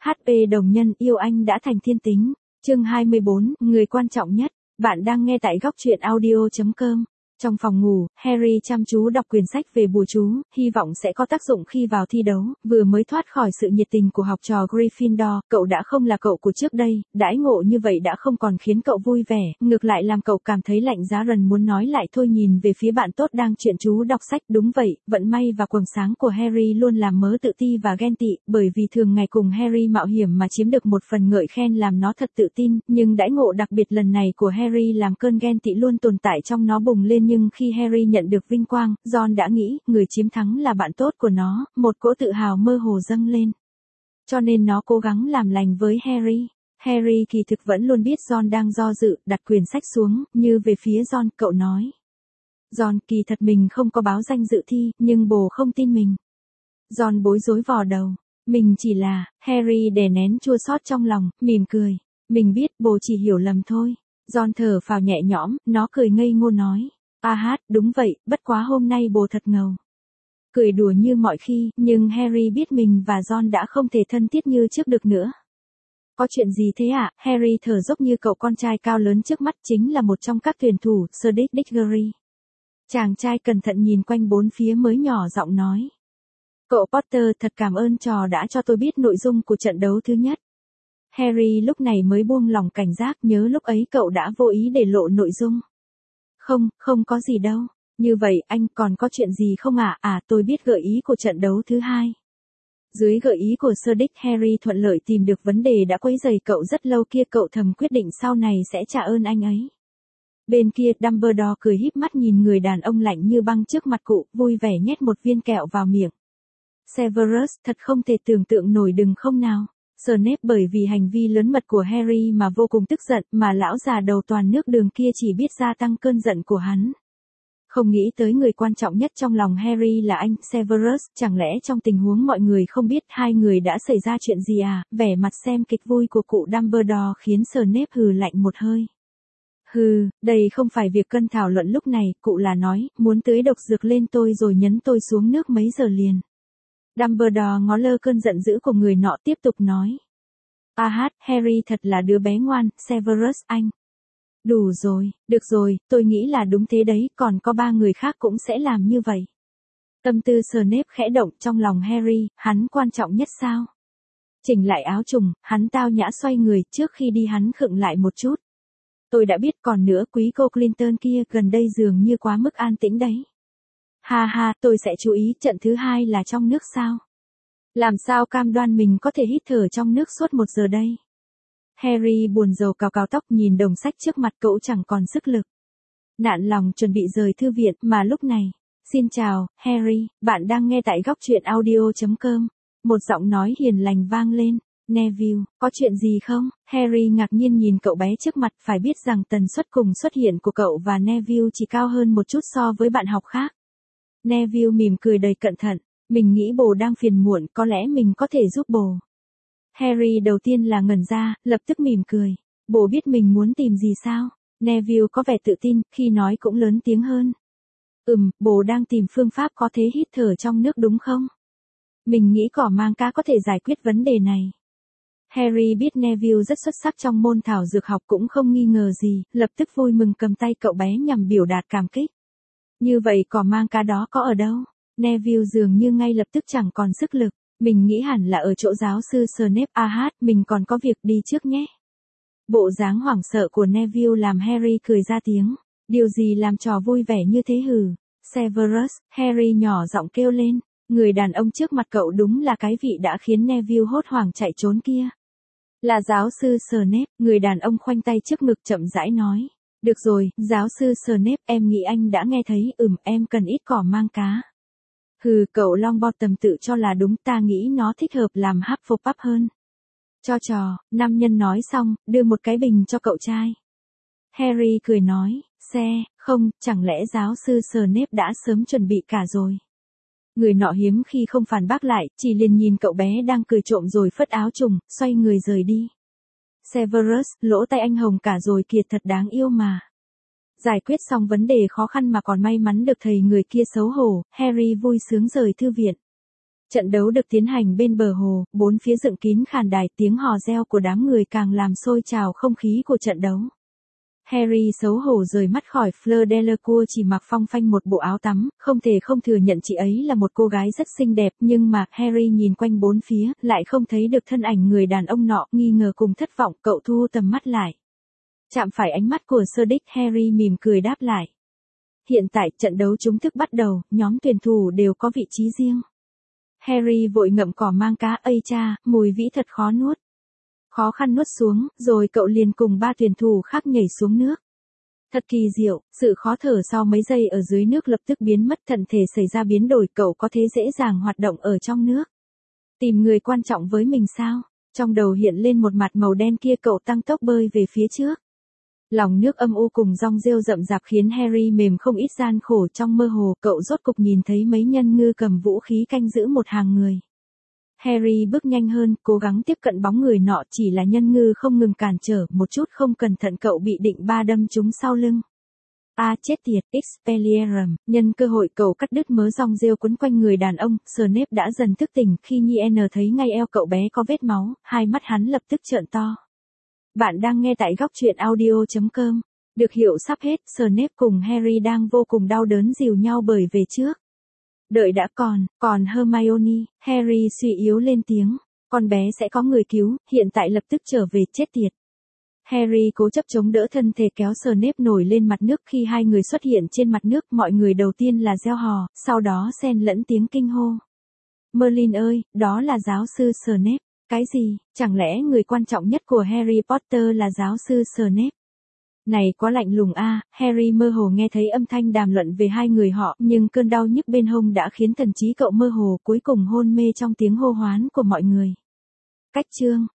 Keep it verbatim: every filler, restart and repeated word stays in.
hát pê đồng nhân yêu anh đã thành thiên tính. Chương hai mươi bốn, người quan trọng nhất. Bạn đang nghe tại góc truyện audio chấm com. Trong phòng ngủ, Harry chăm chú đọc quyển sách về bùa chú, hy vọng sẽ có tác dụng khi vào thi đấu. Vừa mới thoát khỏi sự nhiệt tình của học trò Gryffindor, cậu đã không là cậu của trước đây, đãi ngộ như vậy đã không còn khiến cậu vui vẻ, ngược lại làm cậu cảm thấy lạnh giá rần muốn nói lại thôi. Nhìn về phía bạn tốt đang chuyên chú đọc sách, đúng vậy, vận may và quầng sáng của Harry luôn làm mớ tự ti và ghen tị, bởi vì thường ngày cùng Harry mạo hiểm mà chiếm được một phần ngợi khen làm nó thật tự tin, nhưng đãi ngộ đặc biệt lần này của Harry làm cơn ghen tị luôn tồn tại trong nó bùng lên. Nhưng khi Harry nhận được vinh quang, Ron đã nghĩ, người chiếm thắng là bạn tốt của nó, một cỗ tự hào mơ hồ dâng lên. Cho nên nó cố gắng làm lành với Harry. Harry kỳ thực vẫn luôn biết Ron đang do dự, đặt quyển sách xuống, như về phía Ron, cậu nói. Ron, kỳ thật mình không có báo danh dự thi, nhưng bồ không tin mình. Ron bối rối vò đầu. Mình chỉ là, Harry đè nén chua xót trong lòng, mỉm cười. Mình biết, bồ chỉ hiểu lầm thôi. Ron thở phào nhẹ nhõm, nó cười ngây ngô nói. À hát, đúng vậy, bất quá hôm nay bồ thật ngầu. Cười đùa như mọi khi, nhưng Harry biết mình và Ron đã không thể thân thiết như trước được nữa. Có chuyện gì thế ạ? À? Harry thở dốc như cậu con trai cao lớn trước mắt chính là một trong các tuyển thủ, Cedric Diggory. Chàng trai cẩn thận nhìn quanh bốn phía mới nhỏ giọng nói. Cậu Potter thật cảm ơn trò đã cho tôi biết nội dung của trận đấu thứ nhất. Harry lúc này mới buông lỏng cảnh giác, nhớ lúc ấy cậu đã vô ý để lộ nội dung. Không, không có gì đâu. Như vậy, anh còn có chuyện gì không ạ? À? à, tôi biết gợi ý của trận đấu thứ hai. Dưới gợi ý của Cedric, Harry thuận lợi tìm được vấn đề đã quấy rầy cậu rất lâu kia, cậu thầm quyết định sau này sẽ trả ơn anh ấy. Bên kia, Dumbledore cười híp mắt nhìn người đàn ông lạnh như băng trước mặt cụ, vui vẻ nhét một viên kẹo vào miệng. Severus, thật không thể tưởng tượng nổi đừng không nào. Snape bởi vì hành vi lớn mật của Harry mà vô cùng tức giận, mà lão già đầu toàn nước đường kia chỉ biết gia tăng cơn giận của hắn. Không nghĩ tới người quan trọng nhất trong lòng Harry là anh, Severus, chẳng lẽ trong tình huống mọi người không biết hai người đã xảy ra chuyện gì à? Vẻ mặt xem kịch vui của cụ Dumbledore khiến Snape hừ lạnh một hơi. Hừ, đây không phải việc cân thảo luận lúc này, cụ là nói, muốn tưới độc dược lên tôi rồi nhấn tôi xuống nước mấy giờ liền. Dumbledore ngó lơ cơn giận dữ của người nọ tiếp tục nói. À hát, Harry thật là đứa bé ngoan, Severus anh. Đủ rồi, được rồi, tôi nghĩ là đúng thế đấy, còn có ba người khác cũng sẽ làm như vậy. Tâm tư Snape khẽ động trong lòng Harry, hắn quan trọng nhất sao? Chỉnh lại áo trùng, hắn tao nhã xoay người, trước khi đi hắn khựng lại một chút. Tôi đã biết, còn nữa quý cô Clinton kia gần đây dường như quá mức an tĩnh đấy. Ha ha, tôi sẽ chú ý, trận thứ hai là trong nước sao? Làm sao cam đoan mình có thể hít thở trong nước suốt một giờ đây? Harry buồn rầu cào cào tóc nhìn đồng sách trước mặt, cậu chẳng còn sức lực. Nản lòng chuẩn bị rời thư viện, mà lúc này. Xin chào, Harry, bạn đang nghe tại góc truyện audio chấm com. Một giọng nói hiền lành vang lên. Neville, có chuyện gì không? Harry ngạc nhiên nhìn cậu bé trước mặt, phải biết rằng tần suất cùng xuất hiện của cậu và Neville chỉ cao hơn một chút so với bạn học khác. Neville mỉm cười đầy cẩn thận, mình nghĩ bồ đang phiền muộn, có lẽ mình có thể giúp bồ. Harry đầu tiên là ngẩn ra, lập tức mỉm cười. Bồ biết mình muốn tìm gì sao? Neville có vẻ tự tin, khi nói cũng lớn tiếng hơn. Ừm, bồ đang tìm phương pháp có thể hít thở trong nước đúng không? Mình nghĩ cỏ mang cá có thể giải quyết vấn đề này. Harry biết Neville rất xuất sắc trong môn thảo dược học cũng không nghi ngờ gì, lập tức vui mừng cầm tay cậu bé nhằm biểu đạt cảm kích. Như vậy cỏ mang cá đó có ở đâu? Neville dường như ngay lập tức chẳng còn sức lực. Mình nghĩ hẳn là ở chỗ giáo sư Snape. À hát, mình còn có việc đi trước nhé. Bộ dáng hoảng sợ của Neville làm Harry cười ra tiếng. Điều gì làm trò vui vẻ như thế hử? Severus, Harry nhỏ giọng kêu lên. Người đàn ông trước mặt cậu đúng là cái vị đã khiến Neville hốt hoảng chạy trốn kia. Là giáo sư Snape, người đàn ông khoanh tay trước ngực chậm rãi nói. Được rồi, giáo sư Snape, em nghĩ anh đã nghe thấy, ừm, em cần ít cỏ mang cá. Hừ, cậu Longbottom tự cho là đúng, ta nghĩ nó thích hợp làm Hufflepuff hơn. Cho trò, nam nhân nói xong, đưa một cái bình cho cậu trai. Harry cười nói, xe, không, chẳng lẽ giáo sư Snape đã sớm chuẩn bị cả rồi. Người nọ hiếm khi không phản bác lại, chỉ liền nhìn cậu bé đang cười trộm rồi phất áo trùng, xoay người rời đi. Severus, lỗ tai anh hồng cả rồi kìa, thật đáng yêu mà. Giải quyết xong vấn đề khó khăn mà còn may mắn được thầy người kia xấu hổ, Harry vui sướng rời thư viện. Trận đấu được tiến hành bên bờ hồ, bốn phía dựng kín khán đài, tiếng hò reo của đám người càng làm sôi trào không khí của trận đấu. Harry xấu hổ rời mắt khỏi Fleur Delacour chỉ mặc phong phanh một bộ áo tắm, không thể không thừa nhận chị ấy là một cô gái rất xinh đẹp, nhưng mà Harry nhìn quanh bốn phía, lại không thấy được thân ảnh người đàn ông nọ, nghi ngờ cùng thất vọng, cậu thu tầm mắt lại. Chạm phải ánh mắt của Sir Dick, Harry mỉm cười đáp lại. Hiện tại, trận đấu chính thức bắt đầu, nhóm tuyển thủ đều có vị trí riêng. Harry vội ngậm cỏ mang cá, ây cha, mùi vĩ thật khó nuốt. Khó khăn nuốt xuống, rồi cậu liền cùng ba tuyển thủ khác nhảy xuống nước. Thật kỳ diệu, sự khó thở sau mấy giây ở dưới nước lập tức biến mất, thận thể xảy ra biến đổi, cậu có thể dễ dàng hoạt động ở trong nước. Tìm người quan trọng với mình sao? Trong đầu hiện lên một mặt màu đen kia, cậu tăng tốc bơi về phía trước. Lòng nước âm u cùng dòng rêu rậm rạp khiến Harry mềm không ít gian khổ, trong mơ hồ, cậu rốt cục nhìn thấy mấy nhân ngư cầm vũ khí canh giữ một hàng người. Harry bước nhanh hơn, cố gắng tiếp cận bóng người nọ, chỉ là nhân ngư không ngừng cản trở, một chút không cẩn thận cậu bị định ba đâm trúng sau lưng. A à, chết tiệt, Expelliarmus, nhân cơ hội cậu cắt đứt mớ dòng rêu quấn quanh người đàn ông. Snape đã dần thức tỉnh, khi Nhi N thấy ngay eo cậu bé có vết máu, hai mắt hắn lập tức trợn to. Bạn đang nghe tại góc truyện audio chấm com. Được hiểu sắp hết, Snape cùng Harry đang vô cùng đau đớn dìu nhau bởi về trước. Đợi đã, còn, còn Hermione, Harry suy yếu lên tiếng. Con bé sẽ có người cứu, hiện tại lập tức trở về, chết tiệt. Harry cố chấp chống đỡ thân thể kéo Snape nổi lên mặt nước. Khi hai người xuất hiện trên mặt nước, mọi người đầu tiên là reo hò, sau đó xen lẫn tiếng kinh hô. Merlin ơi, đó là giáo sư Snape. Cái gì, chẳng lẽ người quan trọng nhất của Harry Potter là giáo sư Snape? Này quá lạnh lùng a. Harry mơ hồ nghe thấy âm thanh đàm luận về hai người họ, nhưng cơn đau nhức bên hông đã khiến thần trí cậu mơ hồ, cuối cùng hôn mê trong tiếng hô hoán của mọi người. Cách chương